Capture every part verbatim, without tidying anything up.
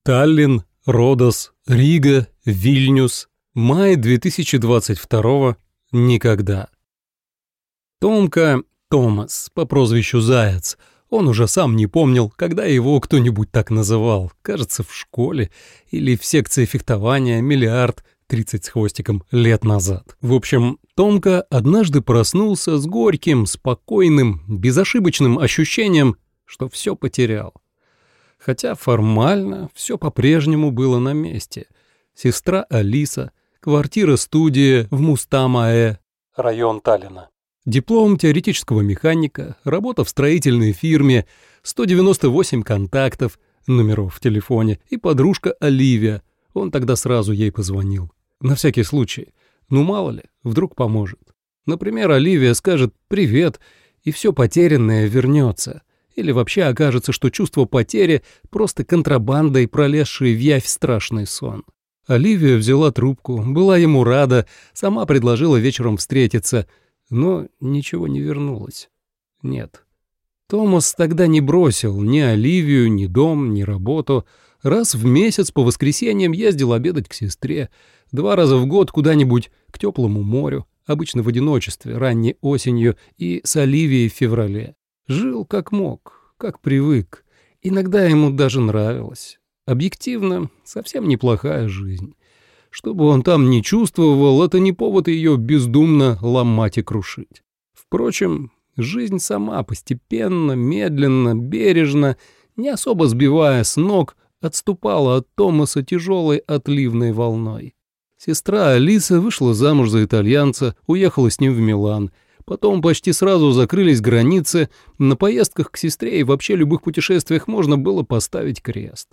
Таллин, Родос, Рига, Вильнюс. Май две тысячи двадцать второго. Никогда. Томка, Томас, по прозвищу Заяц, он уже сам не помнил, когда его кто-нибудь так называл, кажется, в школе или в секции фехтования миллиард тридцать с хвостиком лет назад. В общем, Томка однажды проснулся с горьким, спокойным, безошибочным ощущением, что все потерял. Хотя формально все по-прежнему было на месте. Сестра Алиса, квартира-студия в Мустамае, район Таллина. Диплом теоретического механика, работа в строительной фирме, сто девяносто восемь контактов, номеров в телефоне и подружка Оливия. Он тогда сразу ей позвонил. На всякий случай. Ну мало ли, вдруг поможет. Например, Оливия скажет «привет», и все потерянное вернется. Или вообще окажется, что чувство потери просто контрабандой, пролезшей в явь страшный сон. Оливия взяла трубку, была ему рада, сама предложила вечером встретиться, но ничего не вернулось. Нет. Томас тогда не бросил ни Оливию, ни дом, ни работу. Раз в месяц по воскресеньям ездил обедать к сестре, два раза в год куда-нибудь к теплому морю, обычно в одиночестве, ранней осенью и с Оливией в феврале. Жил как мог, как привык. Иногда ему даже нравилось. Объективно, совсем неплохая жизнь. Что бы он там ни чувствовал, это не повод ее бездумно ломать и крушить. Впрочем, жизнь сама постепенно, медленно, бережно, не особо сбивая с ног, отступала от Томаса тяжелой отливной волной. Сестра Алиса вышла замуж за итальянца, уехала с ним в Милан. Потом почти сразу закрылись границы, на поездках к сестре и вообще любых путешествиях можно было поставить крест.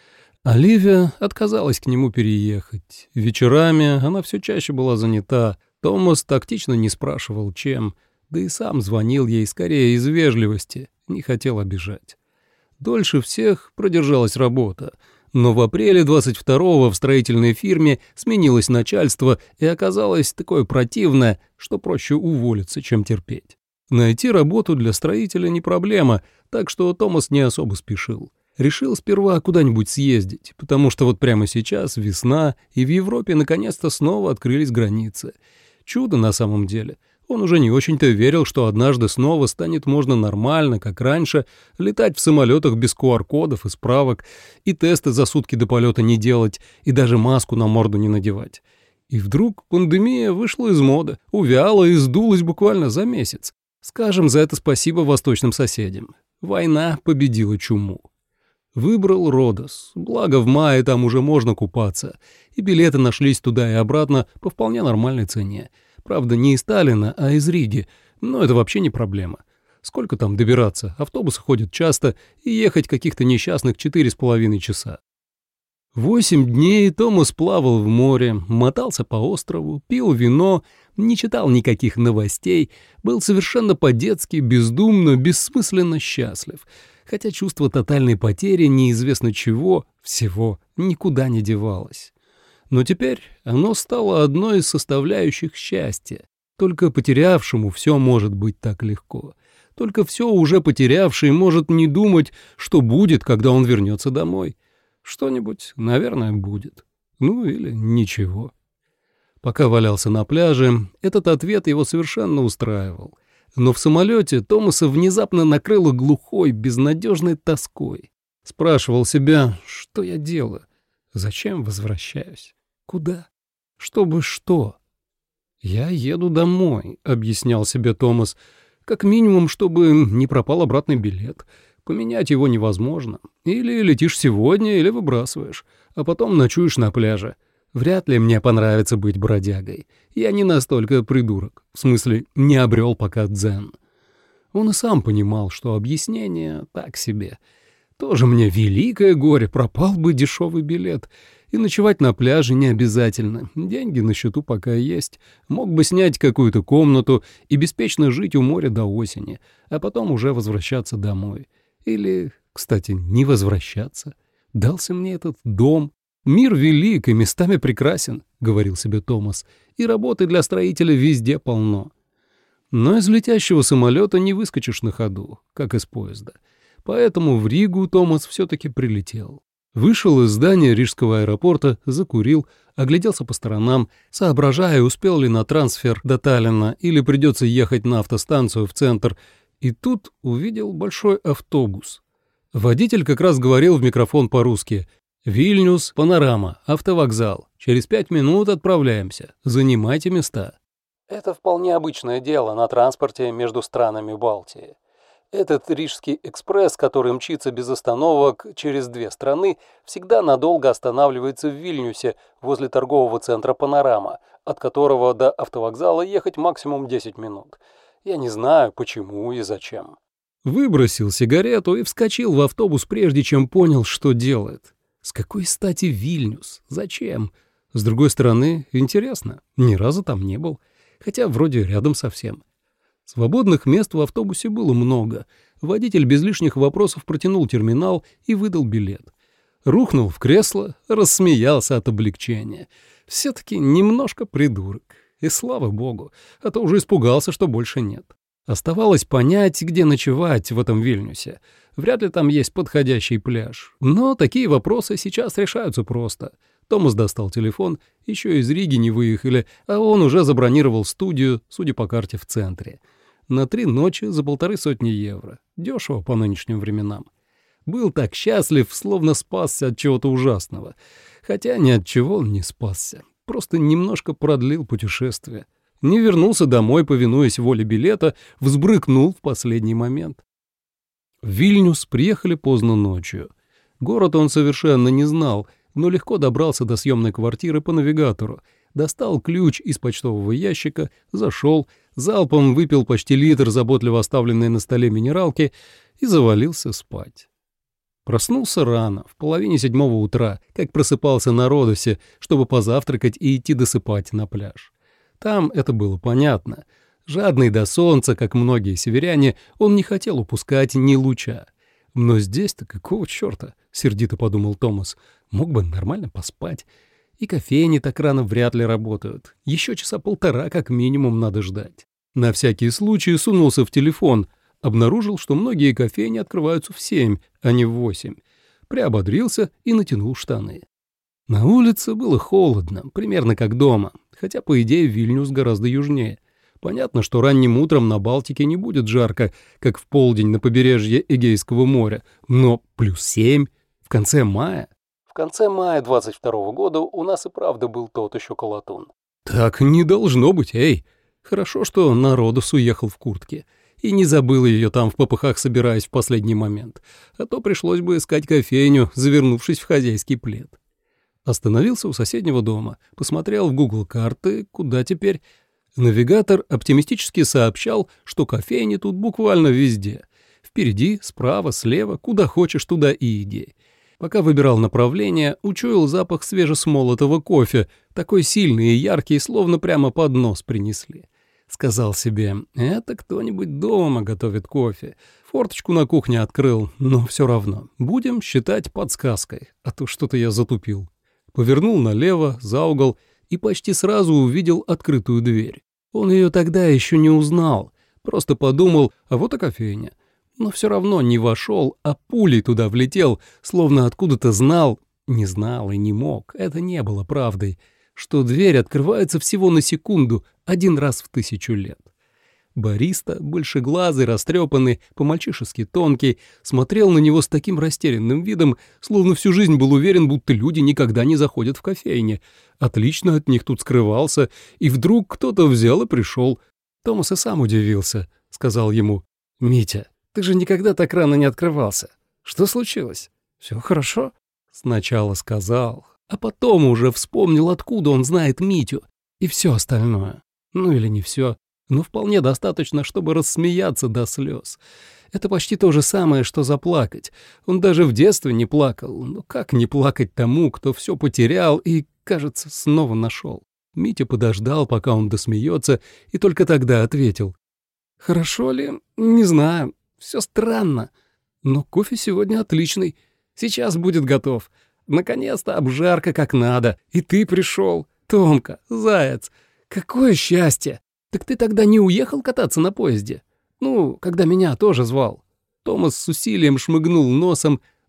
Оливия отказалась к нему переехать. Вечерами она все чаще была занята, Томас тактично не спрашивал, чем, да и сам звонил ей скорее из вежливости, не хотел обижать. Дольше всех продержалась работа. Но в апреле двадцать второго в строительной фирме сменилось начальство и оказалось такое противное, что проще уволиться, чем терпеть. Найти работу для строителя не проблема, так что Томас не особо спешил. Решил сперва куда-нибудь съездить, потому что вот прямо сейчас весна, и в Европе наконец-то снова открылись границы. Чудо на самом деле. Он уже не очень-то верил, что однажды снова станет можно нормально, как раньше, летать в самолетах без ку ар кодов и справок, и тесты за сутки до полета не делать, и даже маску на морду не надевать. И вдруг пандемия вышла из моды, увяла и сдулась буквально за месяц. Скажем за это спасибо восточным соседям. Война победила чуму. Выбрал Родос, благо в мае там уже можно купаться, и билеты нашлись туда и обратно по вполне нормальной цене. Правда, не из Таллина, а из Риги, но это вообще не проблема. Сколько там добираться? Автобусы ходят часто, и ехать каких-то несчастных четыре с половиной часа. Восемь дней Томас плавал в море, мотался по острову, пил вино, не читал никаких новостей, был совершенно по-детски, бездумно, бессмысленно счастлив, хотя чувство тотальной потери неизвестно чего, всего, никуда не девалось. Но теперь оно стало одной из составляющих счастья. Только потерявшему все может быть так легко. Только все уже потерявший может не думать, что будет, когда он вернется домой. Что-нибудь, наверное, будет. Ну или ничего. Пока валялся на пляже, этот ответ его совершенно устраивал. Но в самолете Томаса внезапно накрыло глухой, безнадежной тоской. Спрашивал себя, что я делаю? Зачем возвращаюсь? Куда? Чтобы что? «Я еду домой», — объяснял себе Томас. «Как минимум, чтобы не пропал обратный билет. Поменять его невозможно. Или летишь сегодня, или выбрасываешь, а потом ночуешь на пляже. Вряд ли мне понравится быть бродягой. Я не настолько придурок. В смысле, не обрел пока дзен». Он и сам понимал, что объяснение так себе. Тоже мне великое горе, пропал бы дешевый билет. И ночевать на пляже не обязательно. Деньги на счету пока есть. Мог бы снять какую-то комнату и беспечно жить у моря до осени, а потом уже возвращаться домой. Или, кстати, не возвращаться. Дался мне этот дом. «Мир велик и местами прекрасен», — говорил себе Томас, «и работы для строителя везде полно». Но из летящего самолета не выскочишь на ходу, как из поезда. Поэтому в Ригу Томас все-таки прилетел. Вышел из здания Рижского аэропорта, закурил, огляделся по сторонам, соображая, успел ли на трансфер до Таллина или придется ехать на автостанцию в центр, и тут увидел большой автобус. Водитель как раз говорил в микрофон по-русски: «Вильнюс, Панорама, автовокзал. Через пять минут отправляемся. Занимайте места». Это вполне обычное дело на транспорте между странами Балтии. Этот Рижский экспресс, который мчится без остановок через две страны, всегда надолго останавливается в Вильнюсе возле торгового центра «Панорама», от которого до автовокзала ехать максимум десять минут. Я не знаю, почему и зачем. Выбросил сигарету и вскочил в автобус, прежде чем понял, что делает. С какой стати Вильнюс? Зачем? С другой стороны, интересно, ни разу там не был, хотя вроде рядом совсем. Свободных мест в автобусе было много. Водитель без лишних вопросов протянул терминал и выдал билет. Рухнул в кресло, рассмеялся от облегчения. Все-таки немножко придурок. И слава богу, а то уже испугался, что больше нет. Оставалось понять, где ночевать в этом Вильнюсе. Вряд ли там есть подходящий пляж. Но такие вопросы сейчас решаются просто. Томас достал телефон, еще из Риги не выехали, а он уже забронировал студию, судя по карте, в центре. На три ночи за полторы сотни евро. Дешево по нынешним временам. Был так счастлив, словно спасся от чего-то ужасного. Хотя ни от чего он не спасся. Просто немножко продлил путешествие. Не вернулся домой, повинуясь воле билета, взбрыкнул в последний момент. В Вильнюс приехали поздно ночью. Город он совершенно не знал, но легко добрался до съемной квартиры по навигатору, достал ключ из почтового ящика, зашел, залпом выпил почти литр заботливо оставленной на столе минералки и завалился спать. Проснулся рано, в половине седьмого утра, как просыпался на Родосе, чтобы позавтракать и идти досыпать на пляж. Там это было понятно. Жадный до солнца, как многие северяне, он не хотел упускать ни луча. Но здесь-то какого черта, сердито подумал Томас, мог бы нормально поспать. И кофейни так рано вряд ли работают. Еще часа полтора как минимум надо ждать. На всякий случай сунулся в телефон, обнаружил, что многие кофейни открываются в семь, а не в восемь. Приободрился и натянул штаны. На улице было холодно, примерно как дома, хотя, по идее, Вильнюс гораздо южнее. Понятно, что ранним утром на Балтике не будет жарко, как в полдень на побережье Эгейского моря, но плюс семь в конце мая. В конце мая двадцать второго года у нас и правда был тот еще колотун. Так не должно быть, эй! Хорошо, что на Родос уехал в куртке и не забыл ее там в попыхах, собираясь в последний момент, а то пришлось бы искать кофейню, завернувшись в хозяйский плед. Остановился у соседнего дома, посмотрел в Google карты, куда теперь. Навигатор оптимистически сообщал, что кофейни тут буквально везде. Впереди, справа, слева, куда хочешь, туда и иди. Пока выбирал направление, учуял запах свежесмолотого кофе, такой сильный и яркий, словно прямо под нос принесли. Сказал себе, это кто-нибудь дома готовит кофе. Форточку на кухне открыл, но все равно. Будем считать подсказкой, а то что-то я затупил. Повернул налево, за угол, и почти сразу увидел открытую дверь. Он ее тогда еще не узнал, просто подумал, а вот и кофейня. Но все равно не вошел, а пулей туда влетел, словно откуда-то знал, не знал и не мог, это не было правдой, что дверь открывается всего на секунду, один раз в тысячу лет. Бариста, большеглазый, растрепанный, по-мальчишески тонкий, смотрел на него с таким растерянным видом, словно всю жизнь был уверен, будто люди никогда не заходят в кофейни. Отлично от них тут скрывался, и вдруг кто-то взял и пришел. Томас и сам удивился, сказал ему, «Митя, ты же никогда так рано не открывался. Что случилось? Все хорошо?» Сначала сказал, а потом уже вспомнил, откуда он знает Митю, и все остальное. Ну или не все. Но вполне достаточно, чтобы рассмеяться до слез. Это почти то же самое, что заплакать. Он даже в детстве не плакал. Но как не плакать тому, кто все потерял и, кажется, снова нашел? Митя подождал, пока он досмеется, и только тогда ответил. «Хорошо ли? Не знаю. Все странно. Но кофе сегодня отличный. Сейчас будет готов. Наконец-то обжарка как надо. И ты пришел. Томка, заяц. Какое счастье! Так ты тогда не уехал кататься на поезде? Ну, когда меня тоже звал». Томас с усилием шмыгнул носом,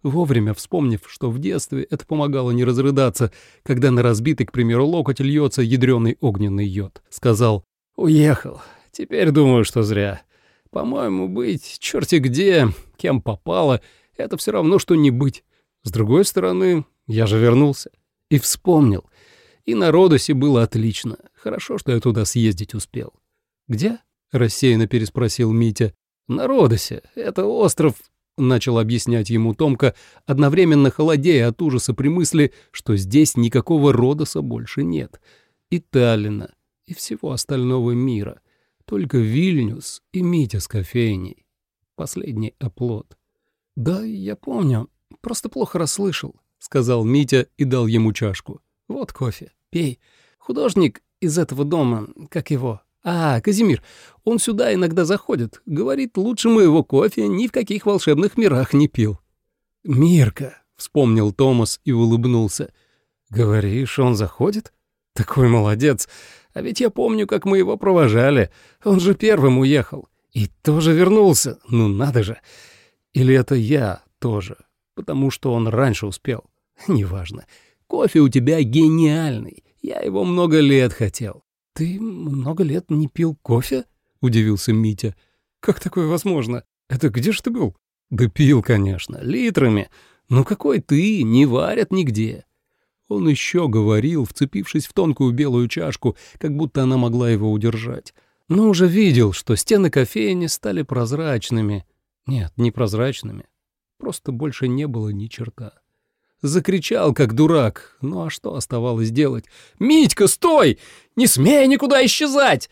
вовремя вспомнив, что в детстве это помогало не разрыдаться, когда на разбитый, к примеру, локоть льется ядреный огненный йод. Сказал: «Уехал. Теперь думаю, что зря. По-моему, быть черти где, кем попало, это все равно, что не быть. С другой стороны, я же вернулся. И вспомнил. И на Родосе было отлично. Хорошо, что я туда съездить успел». «Где?» — рассеянно переспросил Митя. «На Родосе. Это остров», — начал объяснять ему Томка, одновременно холодея от ужаса при мысли, что здесь никакого Родоса больше нет. И Таллина, и всего остального мира. Только Вильнюс и Митя с кофейней. Последний оплот. «Да, я помню. Просто плохо расслышал», — сказал Митя и дал ему чашку. «Вот кофе. Пей. Художник из этого дома, как его? А, Казимир. Он сюда иногда заходит. Говорит, лучше моего кофе ни в каких волшебных мирах не пил». «Мирка», — вспомнил Томас и улыбнулся. «Говоришь, он заходит? Такой молодец. А ведь я помню, как мы его провожали. Он же первым уехал. И тоже вернулся. Ну надо же. Или это я тоже, потому что он раньше успел. Неважно. Кофе у тебя гениальный. Я его много лет хотел». «Ты много лет не пил кофе?» — удивился Митя. «Как такое возможно? Это где ж ты был?» «Да пил, конечно, литрами. Но какой ты, не варят нигде». Он еще говорил, вцепившись в тонкую белую чашку, как будто она могла его удержать. Но уже видел, что стены кофейни стали прозрачными. Нет, не прозрачными. Просто больше не было ни черта. Закричал, как дурак. Ну а что оставалось делать? «Митька, стой! Не смей никуда исчезать!»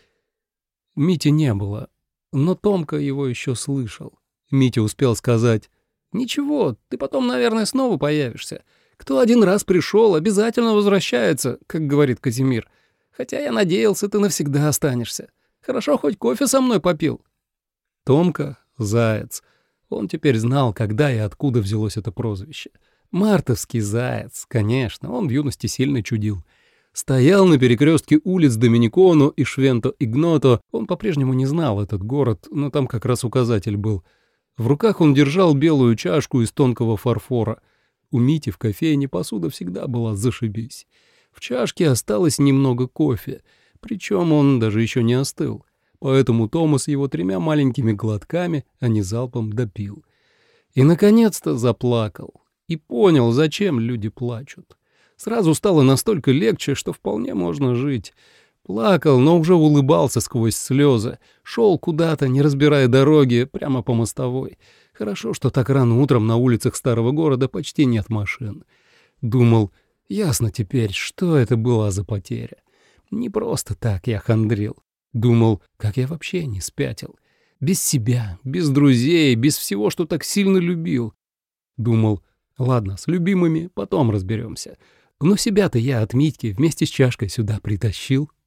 Мити не было, но Томка его еще слышал. Митя успел сказать: «Ничего, ты потом, наверное, снова появишься. Кто один раз пришел, обязательно возвращается, как говорит Казимир. Хотя я надеялся, ты навсегда останешься. Хорошо, хоть кофе со мной попил». Томка — заяц. Он теперь знал, когда и откуда взялось это прозвище. Мартовский заяц, конечно, он в юности сильно чудил. Стоял на перекрестке улиц Доминикону и Швенто-Игното. Он по-прежнему не знал этот город, но там как раз указатель был. В руках он держал белую чашку из тонкого фарфора. У Мити в кофейне посуда всегда была зашибись. В чашке осталось немного кофе, причем он даже еще не остыл. Поэтому Томас его тремя маленькими глотками, а не залпом, допил. И, наконец-то, заплакал. И понял, зачем люди плачут. Сразу стало настолько легче, что вполне можно жить. Плакал, но уже улыбался сквозь слезы. Шел куда-то, не разбирая дороги, прямо по мостовой. Хорошо, что так рано утром на улицах старого города почти нет машин. Думал, ясно теперь, что это была за потеря. Не просто так я хандрил. Думал, как я вообще не спятил. Без себя, без друзей, без всего, что так сильно любил. Думал, ладно, с любимыми потом разберемся. Но себя-то я от Митьки вместе с чашкой сюда притащил.